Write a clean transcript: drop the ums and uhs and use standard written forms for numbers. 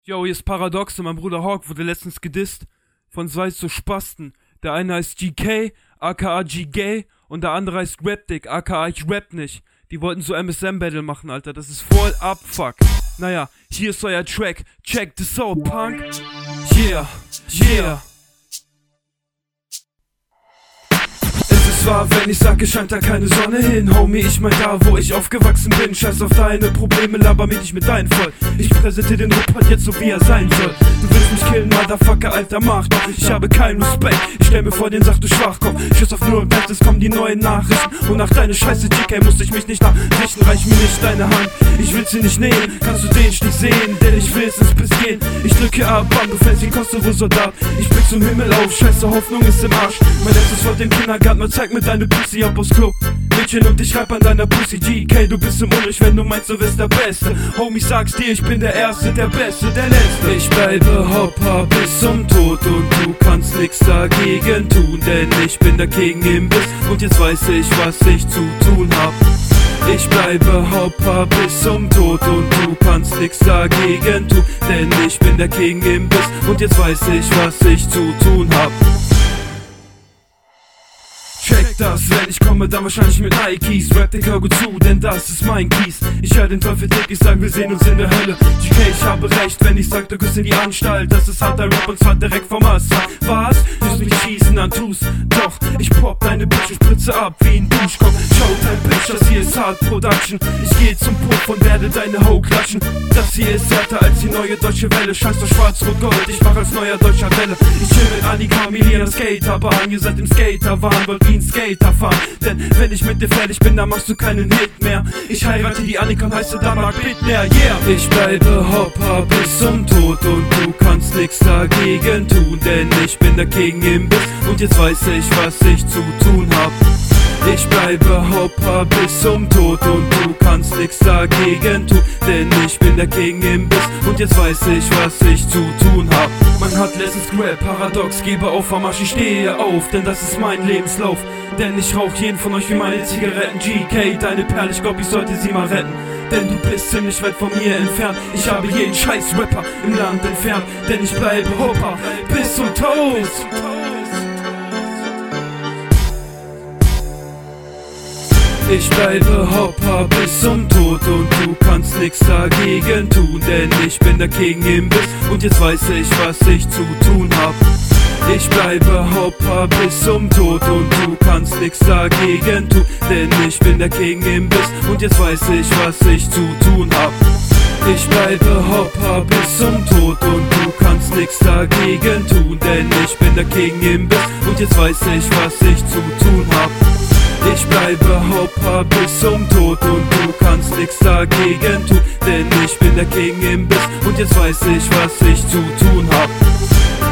Yo, hier ist Paradox und mein Bruder Hawk wurde letztens gedisst von zwei so Spasten. Der eine heißt GK, aka G-Gay, und der andere heißt Rapdick, aka ich rap nicht. Die wollten so MSM-Battle machen, Alter, das ist voll Abfuck. Naja, hier ist euer Track, check this out, Punk. Yeah, yeah. Es war, wenn ich sag, es scheint da keine Sonne hin. Homie, ich mein da, wo ich aufgewachsen bin. Scheiß auf deine Probleme, laber mir nicht mit deinen voll. Ich präsentiere den Rap jetzt so, wie er sein soll. Du willst mich killen, Motherfucker, Alter, mach doch. Ich habe keinen Respekt, ich stell mir vor, den sag du Schwachkopf. Schiss auf nur Bestes, kommen die neuen Nachrichten. Und nach deiner Scheiße, GK, muss ich mich nicht nachrichten. Reich mir nicht deine Hand, ich will sie nicht nehmen. Kannst du den Stich sehen, denn ich will es ins Piss gehen. Ich drücke ab, Bam, du fällst wie Kosovo-Soldat. Ich blick zum Himmel auf, scheiße, Hoffnung ist im Arsch. Mein letztes Wort im Kindergarten, man zeigt mir deine Pussy ab aufs Klo. Mädchen, und ich schreib an deiner Pussy, GK, du bist im Unrecht, wenn du meinst, du bist der Beste. Homie, sag's dir, ich bin der Erste, der Beste, der Letzte. Ich bleibe Hopper bis zum Tod und du kannst nix dagegen tun, denn ich bin der King im Biss und jetzt weiß ich, was ich zu tun hab. Ich bleibe Hopper bis zum Tod und du kannst nix dagegen tun, denn ich bin der King im Biss und jetzt weiß ich, was ich zu tun hab. Check das, wenn ich komme, dann wahrscheinlich mit Nikes. Rap den Cargo zu, denn das ist mein Kies. Ich hör den Teufel dick, ich sag, wir sehen uns in der Hölle. GK, ich habe recht, wenn ich sag, du gehst in die Anstalt. Das ist harter Rap und zwar direkt vom Asphalt. Was? Willst mich schießen, dann tu's doch. Ich pop deine Bitch und spritze ab wie ein Duschkopf. Schau dein Bitch, das hier ist Hard Production. Ich geh zum Puff und werde deine Ho klatschen. Das hier ist härter als die neue deutsche Welle. Scheiß auf Schwarz-Rot-Gold, ich mach als neuer deutscher Welle. Ich chill mit Annika, Milena, Skaterbahn. Ihr seid im Skaterwahn, wollt wie ein Skater fahren. Denn wenn ich mit dir fertig bin, dann machst du keinen Hit mehr. Ich heirate die Annika und heiße Damak Bittner, yeah. Ich bleibe Hopper bis zum Tod und du kannst nix dagegen tun, denn ich bin der King im Biss und jetzt weiß ich, was ich zu tun hab. Ich bleibe Hopper bis zum Tod und du kannst nix dagegen tun, denn ich bin der King im Biss und jetzt weiß ich, was ich zu tun hab. Man hat letztens gerappt, Paradox, gebe auf, am Arsch, ich stehe auf, denn das ist mein Lebenslauf. Denn ich rauch jeden von euch wie meine Zigaretten. GK, deine Perle, ich glaub, ich sollte sie mal retten. Denn du bist ziemlich weit von mir entfernt. Ich habe jeden scheiß Rapper im Land entfernt. Denn ich bleibe Hopper bis zum Tod. Ich bleibe Hopper bis zum Tod und du kannst nix dagegen tun, denn ich bin der King im Biss und jetzt weiß ich, was ich zu tun hab. Ich bleibe Hopper bis zum Tod und du kannst nix dagegen tun, denn ich bin der King im Biss und jetzt weiß ich, was ich zu tun hab. Ich bleibe Hopper bis zum Tod und du kannst nix dagegen tun, denn ich bin der King im Biss und jetzt weiß ich, was ich zu tun hab. Ich bleibe Hopper bis zum Tod und du kannst nix dagegen tun, denn ich bin der King im Biss und jetzt weiß ich, was ich zu tun hab.